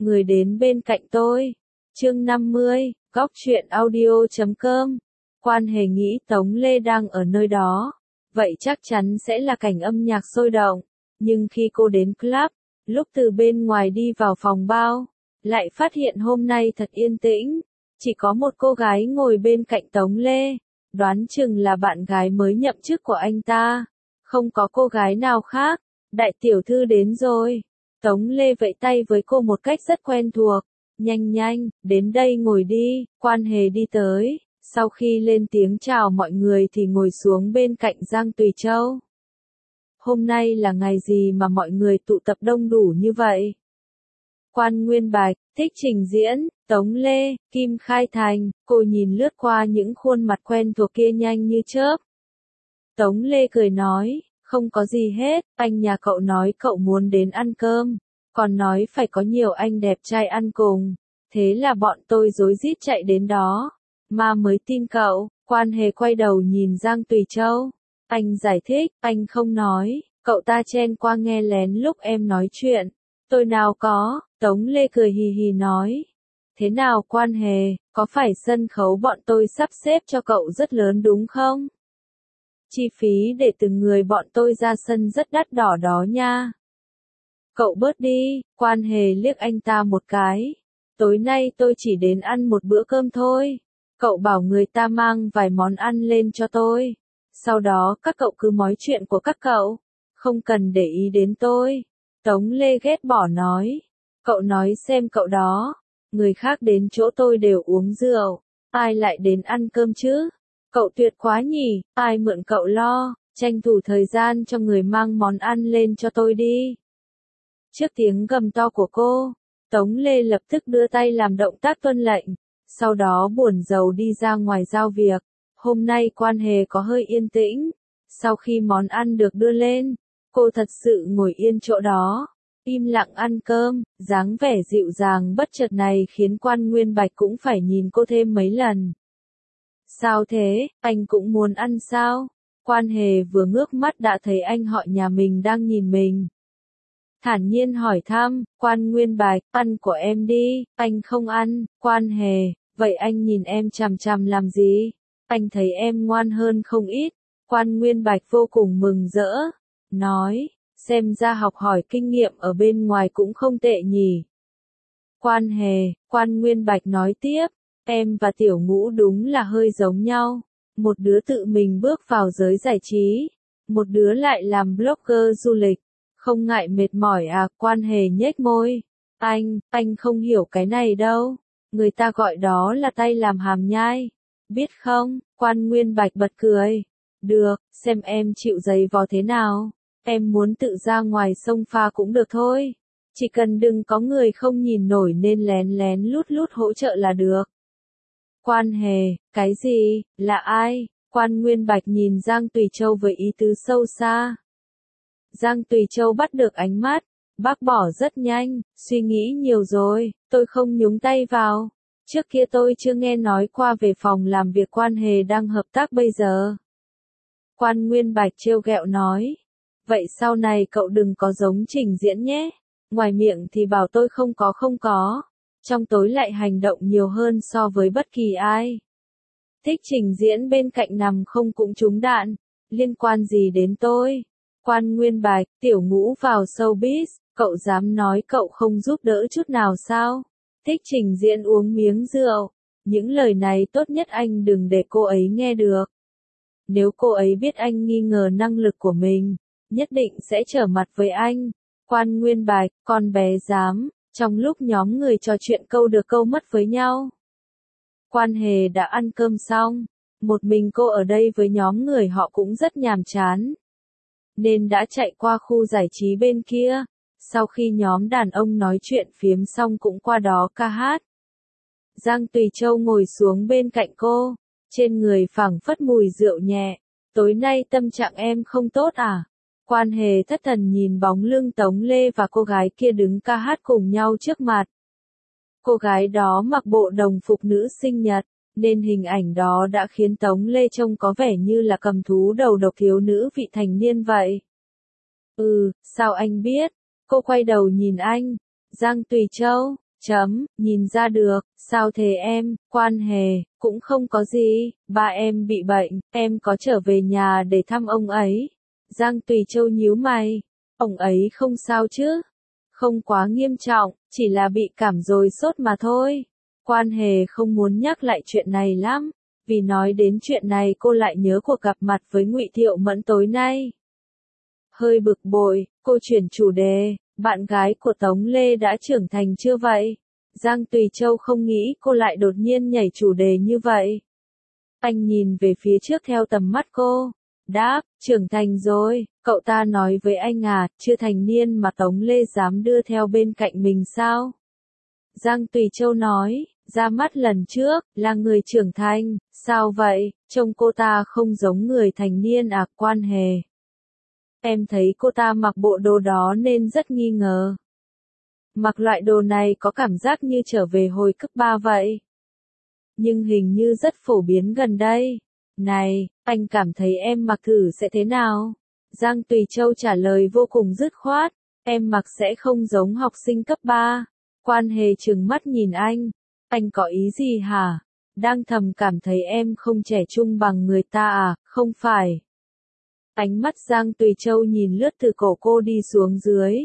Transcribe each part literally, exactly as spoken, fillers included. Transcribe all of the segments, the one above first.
người đến bên cạnh tôi. Chương năm mươi, góc truyện audio chấm com. Quan Hề nghĩ Tống Lê đang ở nơi đó, vậy chắc chắn sẽ là cảnh âm nhạc sôi động. Nhưng khi cô đến club, lúc từ bên ngoài đi vào phòng bao, lại phát hiện hôm nay thật yên tĩnh, chỉ có một cô gái ngồi bên cạnh Tống Lê, đoán chừng là bạn gái mới nhậm chức của anh ta. Không có cô gái nào khác. Đại tiểu thư đến rồi. Tống Lê vẫy tay với cô một cách rất quen thuộc. Nhanh nhanh, đến đây ngồi đi. Quan Hề đi tới. Sau khi lên tiếng chào mọi người thì ngồi xuống bên cạnh Giang Tùy Châu. Hôm nay là ngày gì mà mọi người tụ tập đông đủ như vậy? Quan Nguyên Bạch, Thích Trình Diễn, Tống Lê, Kim Khai Thành. Cô nhìn lướt qua những khuôn mặt quen thuộc kia nhanh như chớp. Tống Lê cười nói, không có gì hết, anh nhà cậu nói cậu muốn đến ăn cơm, còn nói phải có nhiều anh đẹp trai ăn cùng, thế là bọn tôi rối rít chạy đến đó, mà mới tin cậu. Quan Hề quay đầu nhìn Giang Tùy Châu, anh giải thích, anh không nói, cậu ta chen qua nghe lén lúc em nói chuyện, tôi nào có. Tống Lê cười hì hì nói, thế nào Quan Hề, có phải sân khấu bọn tôi sắp xếp cho cậu rất lớn đúng không? Chi phí để từng người bọn tôi ra sân rất đắt đỏ đó nha. Cậu bớt đi. Quan Hề liếc anh ta một cái. Tối nay tôi chỉ đến ăn một bữa cơm thôi. Cậu bảo người ta mang vài món ăn lên cho tôi. Sau đó các cậu cứ nói chuyện của các cậu. Không cần để ý đến tôi. Tống Lê ghét bỏ nói. Cậu nói xem cậu đó. Người khác đến chỗ tôi đều uống rượu. Ai lại đến ăn cơm chứ? Cậu tuyệt quá nhỉ, ai mượn cậu lo, tranh thủ thời gian cho người mang món ăn lên cho tôi đi. Trước tiếng gầm to của cô, Tống Lê lập tức đưa tay làm động tác tuân lệnh, sau đó buồn rầu đi ra ngoài giao việc. Hôm nay Quan Hề có hơi yên tĩnh, sau khi món ăn được đưa lên, cô thật sự ngồi yên chỗ đó, im lặng ăn cơm, dáng vẻ dịu dàng bất chợt này khiến Quan Nguyên Bạch cũng phải nhìn cô thêm mấy lần. Sao thế, anh cũng muốn ăn sao? Quan Hề vừa ngước mắt đã thấy anh họ nhà mình đang nhìn mình. Thản nhiên hỏi thăm, Quan Nguyên Bạch, ăn của em đi, anh không ăn. Quan Hề, vậy anh nhìn em chằm chằm làm gì? Anh thấy em ngoan hơn không ít. Quan Nguyên Bạch vô cùng mừng rỡ, nói, xem ra học hỏi kinh nghiệm ở bên ngoài cũng không tệ nhỉ. Quan Hề, Quan Nguyên Bạch nói tiếp. Em và Tiểu Ngũ đúng là hơi giống nhau. Một đứa tự mình bước vào giới giải trí, một đứa lại làm blogger du lịch. Không ngại mệt mỏi à? Quan Hề nhếch môi. Anh, anh không hiểu cái này đâu. Người ta gọi đó là tay làm hàm nhai. Biết không? Quan Nguyên Bạch bật cười. Được, xem em chịu giày vò thế nào. Em muốn tự ra ngoài sông pha cũng được thôi. Chỉ cần đừng có người không nhìn nổi nên lén lén lút lút hỗ trợ là được. Quan Hề, cái gì, là ai? Quan Nguyên Bạch nhìn Giang Tùy Châu với ý tứ sâu xa. Giang Tùy Châu bắt được ánh mắt, bác bỏ rất nhanh, suy nghĩ nhiều rồi, tôi không nhúng tay vào. Trước kia tôi chưa nghe nói qua về phòng làm việc Quan Hề đang hợp tác bây giờ. Quan Nguyên Bạch trêu ghẹo nói. Vậy sau này cậu đừng có giống Trình Diễn nhé. Ngoài miệng thì bảo tôi không có không có. Trong tối lại hành động nhiều hơn so với bất kỳ ai. Thích Trình Diễn bên cạnh nằm không cũng trúng đạn, liên quan gì đến tôi? Quan Nguyên Bạch, Tiểu Ngũ vào showbiz, cậu dám nói cậu không giúp đỡ chút nào sao? Thích Trình Diễn uống miếng rượu, những lời này tốt nhất anh đừng để cô ấy nghe được. Nếu cô ấy biết anh nghi ngờ năng lực của mình, nhất định sẽ trở mặt với anh. Quan Nguyên Bạch, con bé dám. Trong lúc nhóm người trò chuyện câu được câu mất với nhau. Quan Hề đã ăn cơm xong, một mình cô ở đây với nhóm người họ cũng rất nhàm chán. Nên đã chạy qua khu giải trí bên kia, sau khi nhóm đàn ông nói chuyện phiếm xong cũng qua đó ca hát. Giang Tùy Châu ngồi xuống bên cạnh cô, trên người phảng phất mùi rượu nhẹ. Tối nay tâm trạng em không tốt à? Quan Hề thất thần nhìn bóng lưng Tống Lê và cô gái kia đứng ca hát cùng nhau trước mặt. Cô gái đó mặc bộ đồng phục nữ sinh nhật, nên hình ảnh đó đã khiến Tống Lê trông có vẻ như là cầm thú đầu độc thiếu nữ vị thành niên vậy. Ừ, sao anh biết? Cô quay đầu nhìn anh. Giang Tùy Châu, Chấm, nhìn ra được, sao thế em, Quan Hề, cũng không có gì, ba em bị bệnh, em có trở về nhà để thăm ông ấy. Giang Tùy Châu nhíu mày, ông ấy không sao chứ? Không quá nghiêm trọng, chỉ là bị cảm rồi sốt mà thôi. Quan Hề không muốn nhắc lại chuyện này lắm, vì nói đến chuyện này cô lại nhớ cuộc gặp mặt với Ngụy Thiệu Mẫn tối nay. Hơi bực bội, cô chuyển chủ đề, bạn gái của Tống Lê đã trưởng thành chưa vậy? Giang Tùy Châu không nghĩ cô lại đột nhiên nhảy chủ đề như vậy. Anh nhìn về phía trước theo tầm mắt cô. Đáp, trưởng thành rồi, cậu ta nói với anh à, chưa thành niên mà Tống Lê dám đưa theo bên cạnh mình sao? Giang Tùy Châu nói, ra mắt lần trước, là người trưởng thành, sao vậy, trông cô ta không giống người thành niên à, Quan Hề. Em thấy cô ta mặc bộ đồ đó nên rất nghi ngờ. Mặc loại đồ này có cảm giác như trở về hồi cấp ba vậy. Nhưng hình như rất phổ biến gần đây. Này, anh cảm thấy em mặc thử sẽ thế nào? Giang Tùy Châu trả lời vô cùng dứt khoát, em mặc sẽ không giống học sinh cấp ba. Quan Hề trừng mắt nhìn anh, anh có ý gì hả? Đang thầm cảm thấy em không trẻ trung bằng người ta à, không phải. Ánh mắt Giang Tùy Châu nhìn lướt từ cổ cô đi xuống dưới.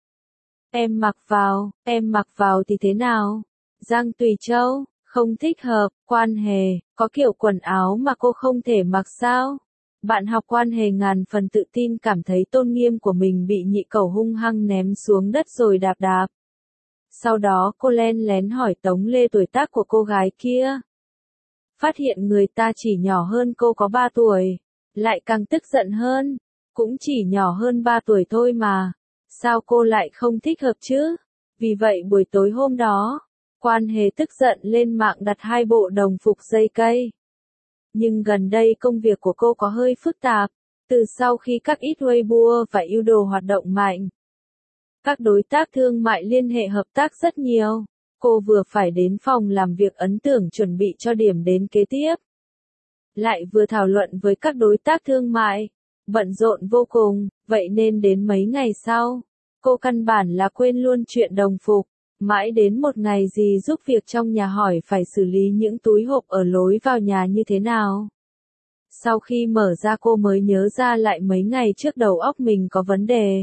Em mặc vào, em mặc vào thì thế nào? Giang Tùy Châu, không thích hợp, Quan Hề, có kiểu quần áo mà cô không thể mặc sao? Bạn học Quan Hề ngàn phần tự tin cảm thấy tôn nghiêm của mình bị nhị cẩu hung hăng ném xuống đất rồi đạp đạp. Sau đó cô len lén hỏi Tống Lê tuổi tác của cô gái kia. Phát hiện người ta chỉ nhỏ hơn cô có ba tuổi. Lại càng tức giận hơn. Cũng chỉ nhỏ hơn ba tuổi thôi mà. Sao cô lại không thích hợp chứ? Vì vậy buổi tối hôm đó, Quan Hề tức giận lên mạng đặt hai bộ đồng phục dây cây. Nhưng gần đây công việc của cô có hơi phức tạp. Từ sau khi các ít Weibo và yêu đồ hoạt động mạnh, các đối tác thương mại liên hệ hợp tác rất nhiều. Cô vừa phải đến phòng làm việc ấn tưởng chuẩn bị cho điểm đến kế tiếp. Lại vừa thảo luận với các đối tác thương mại. Bận rộn vô cùng, vậy nên đến mấy ngày sau, cô căn bản là quên luôn chuyện đồng phục. Mãi đến một ngày dì giúp việc trong nhà hỏi phải xử lý những túi hộp ở lối vào nhà như thế nào. Sau khi mở ra cô mới nhớ ra lại mấy ngày trước đầu óc mình có vấn đề.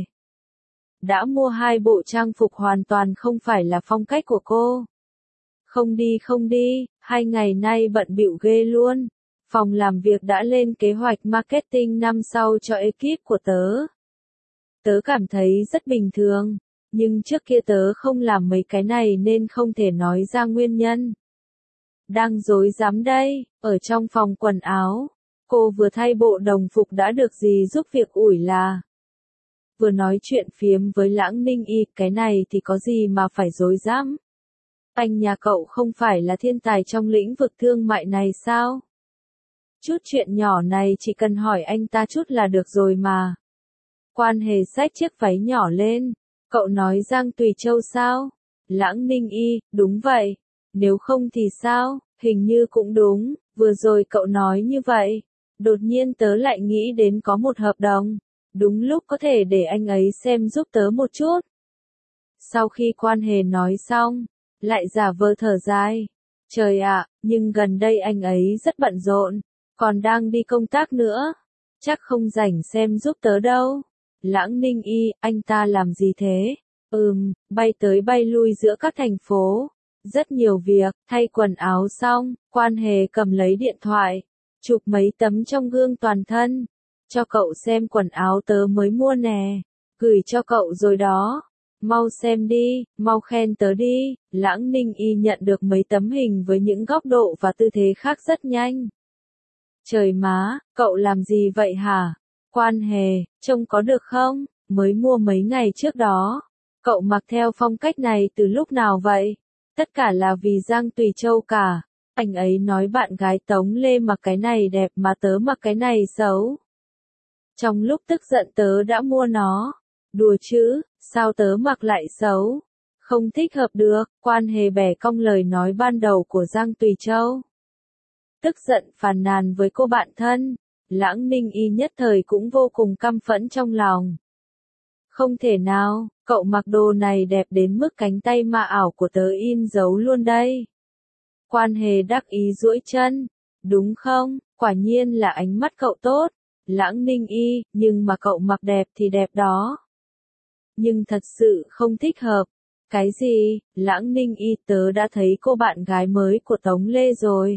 Đã mua hai bộ trang phục hoàn toàn không phải là phong cách của cô. Không đi không đi, hai ngày nay bận bịu ghê luôn. Phòng làm việc đã lên kế hoạch marketing năm sau cho ekip của tớ. Tớ cảm thấy rất bình thường, nhưng trước kia tớ không làm mấy cái này nên không thể nói ra nguyên nhân. Đang rối rắm đây, ở trong phòng quần áo, cô vừa thay bộ đồng phục đã được dì giúp việc ủi là. Vừa nói chuyện phiếm với Lãng Ninh Y, cái này thì có gì mà phải rối rắm. Anh nhà cậu không phải là thiên tài trong lĩnh vực thương mại này sao? Chút chuyện nhỏ này chỉ cần hỏi anh ta chút là được rồi mà. Quan Hề xách chiếc váy nhỏ lên. Cậu nói Giang Tùy Châu sao? Lãng Ninh Y, đúng vậy. Nếu không thì sao? Hình như cũng đúng, vừa rồi cậu nói như vậy. Đột nhiên tớ lại nghĩ đến có một hợp đồng. Đúng lúc có thể để anh ấy xem giúp tớ một chút. Sau khi Quan Hề nói xong, lại giả vờ thở dài. Trời ạ, nhưng gần đây anh ấy rất bận rộn, còn đang đi công tác nữa. Chắc không rảnh xem giúp tớ đâu. Lãng Ninh Y, anh ta làm gì thế? Ừm, bay tới bay lui giữa các thành phố. Rất nhiều việc, thay quần áo xong, Quan Hề cầm lấy điện thoại, chụp mấy tấm trong gương toàn thân. Cho cậu xem quần áo tớ mới mua nè. Gửi cho cậu rồi đó. Mau xem đi, mau khen tớ đi. Lãng Ninh Y nhận được mấy tấm hình với những góc độ và tư thế khác rất nhanh. Trời má, cậu làm gì vậy hả? Quan Hề, trông có được không? Mới mua mấy ngày trước đó. Cậu mặc theo phong cách này từ lúc nào vậy? Tất cả là vì Giang Tùy Châu cả. Anh ấy nói bạn gái Tống Lê mặc cái này đẹp mà tớ mặc cái này xấu. Trong lúc tức giận tớ đã mua nó. Đùa chứ, sao tớ mặc lại xấu? Không thích hợp được. Quan Hề bẻ cong lời nói ban đầu của Giang Tùy Châu. Tức giận phàn nàn với cô bạn thân. Lãng Ninh Y nhất thời cũng vô cùng căm phẫn trong lòng. Không thể nào, cậu mặc đồ này đẹp đến mức cánh tay ma ảo của tớ in dấu luôn đây. Quan Hề đắc ý duỗi chân. Đúng không, quả nhiên là ánh mắt cậu tốt. Lãng Ninh Y, nhưng mà cậu mặc đẹp thì đẹp đó. Nhưng thật sự không thích hợp. Cái gì, Lãng Ninh Y, tớ đã thấy cô bạn gái mới của Tống Lê rồi.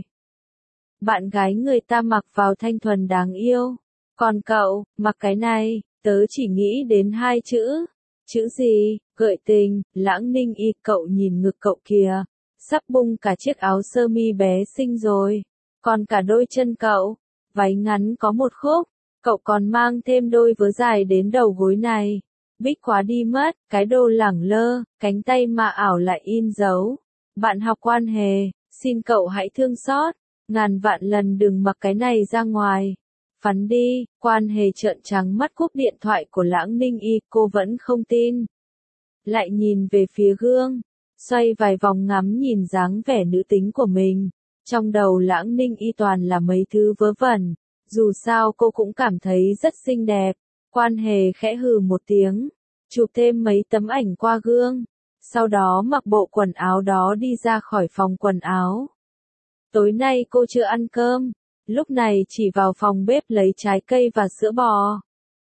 Bạn gái người ta mặc vào thanh thuần đáng yêu. Còn cậu, mặc cái này, tớ chỉ nghĩ đến hai chữ. Chữ gì, gợi tình. Lãng Ninh Y, cậu nhìn ngực cậu kìa. Sắp bung cả chiếc áo sơ mi bé xinh rồi. Còn cả đôi chân cậu, váy ngắn có một khúc. Cậu còn mang thêm đôi vớ dài đến đầu gối này. Bích quá đi mất, cái đồ lẳng lơ, cánh tay mà ảo lại in dấu. Bạn học Quan Hề, xin cậu hãy thương xót. Ngàn vạn lần đừng mặc cái này ra ngoài. Phắn đi, Quan Hề trợn trắng mắt cúp điện thoại của Lãng Ninh Y, cô vẫn không tin. Lại nhìn về phía gương, xoay vài vòng ngắm nhìn dáng vẻ nữ tính của mình. Trong đầu Lãng Ninh Y toàn là mấy thứ vớ vẩn. Dù sao cô cũng cảm thấy rất xinh đẹp. Quan Hề khẽ hừ một tiếng, chụp thêm mấy tấm ảnh qua gương. Sau đó mặc bộ quần áo đó đi ra khỏi phòng quần áo. Tối nay cô chưa ăn cơm, lúc này chỉ vào phòng bếp lấy trái cây và sữa bò.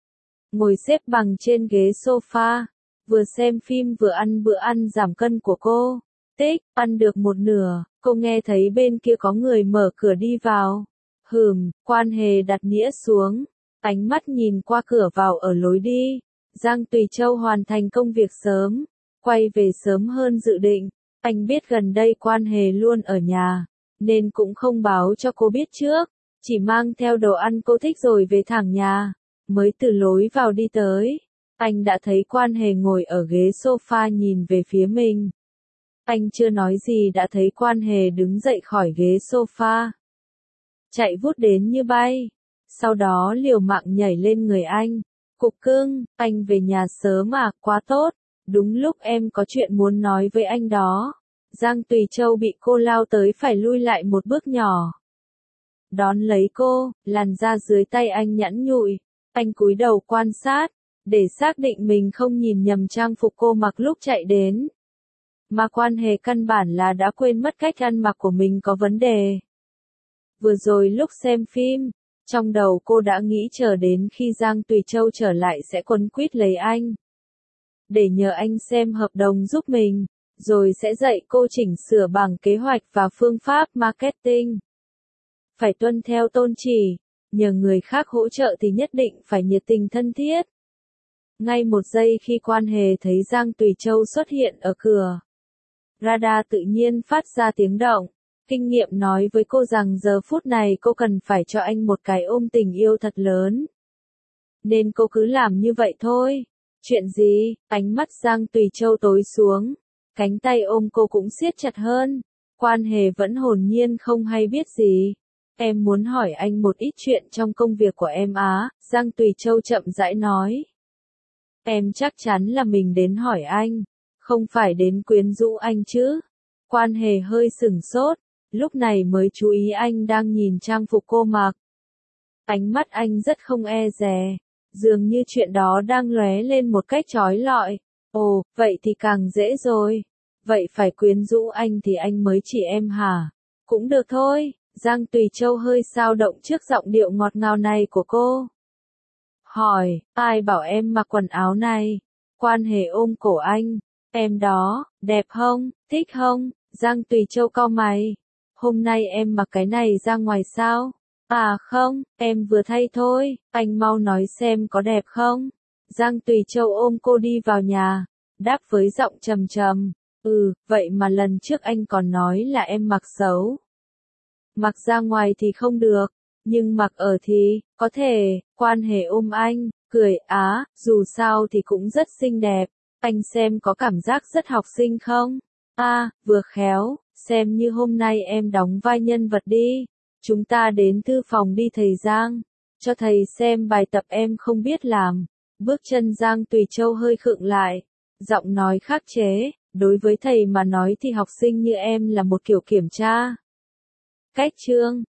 Ngồi xếp bằng trên ghế sofa, vừa xem phim vừa ăn bữa ăn giảm cân của cô. Tích, ăn được một nửa, cô nghe thấy bên kia có người mở cửa đi vào. Hừm, Quan Hề đặt nĩa xuống, ánh mắt nhìn qua cửa vào ở lối đi. Giang Tùy Châu hoàn thành công việc sớm, quay về sớm hơn dự định. Anh biết gần đây Quan Hề luôn ở nhà, nên cũng không báo cho cô biết trước, chỉ mang theo đồ ăn cô thích rồi về thẳng nhà. Mới từ lối vào đi tới, anh đã thấy Quan Hề ngồi ở ghế sofa nhìn về phía mình. Anh chưa nói gì đã thấy Quan Hề đứng dậy khỏi ghế sofa, chạy vút đến như bay, sau đó liều mạng nhảy lên người anh. Cục cưng, anh về nhà sớm à, quá tốt, đúng lúc em có chuyện muốn nói với anh đó. Giang Tùy Châu bị cô lao tới phải lui lại một bước nhỏ. Đón lấy cô, làn da dưới tay anh nhẵn nhụi, anh cúi đầu quan sát, để xác định mình không nhìn nhầm trang phục cô mặc lúc chạy đến. Mà Quan Hề căn bản là đã quên mất cách ăn mặc của mình có vấn đề. Vừa rồi lúc xem phim, trong đầu cô đã nghĩ chờ đến khi Giang Tùy Châu trở lại sẽ quấn quýt lấy anh. Để nhờ anh xem hợp đồng giúp mình, rồi sẽ dạy cô chỉnh sửa bảng kế hoạch và phương pháp marketing. Phải tuân theo tôn chỉ, nhờ người khác hỗ trợ thì nhất định phải nhiệt tình thân thiết. Ngay một giây khi Quan Hề thấy Giang Tùy Châu xuất hiện ở cửa, radar tự nhiên phát ra tiếng động. Kinh nghiệm nói với cô rằng giờ phút này cô cần phải cho anh một cái ôm tình yêu thật lớn. Nên cô cứ làm như vậy thôi. Chuyện gì? Ánh mắt Giang Tùy Châu tối xuống. Cánh tay ôm cô cũng siết chặt hơn. Quan Hề vẫn hồn nhiên không hay biết gì. Em muốn hỏi anh một ít chuyện trong công việc của em á, Giang Tùy Châu chậm rãi nói. Em chắc chắn là mình đến hỏi anh, không phải đến quyến rũ anh chứ. Quan Hề hơi sửng sốt, lúc này mới chú ý anh đang nhìn trang phục cô mặc. Ánh mắt anh rất không e dè, dường như chuyện đó đang lóe lên một cách chói lọi. Ồ, vậy thì càng dễ rồi. Vậy phải quyến rũ anh thì anh mới chỉ em hả? Cũng được thôi. Giang Tùy Châu hơi xao động trước giọng điệu ngọt ngào này của cô. Hỏi, ai bảo em mặc quần áo này? Quan Hề ôm cổ anh. Em đó, đẹp không, thích không? Giang Tùy Châu cau mày. Hôm nay em mặc cái này ra ngoài sao? À không, em vừa thay thôi, anh mau nói xem có đẹp không? Giang Tùy Châu ôm cô đi vào nhà, đáp với giọng trầm trầm. Ừ, vậy mà lần trước anh còn nói là em mặc xấu. Mặc ra ngoài thì không được, nhưng mặc ở thì, có thể. Quan Hề ôm anh, cười, á, dù sao thì cũng rất xinh đẹp, anh xem có cảm giác rất học sinh không? À, vừa khéo, xem như hôm nay em đóng vai nhân vật đi, chúng ta đến thư phòng đi thầy Giang, cho thầy xem bài tập em không biết làm. Bước chân Giang Tùy Châu hơi khựng lại, giọng nói khắc chế, đối với thầy mà nói thì học sinh như em là một kiểu kiểm tra. Cách chương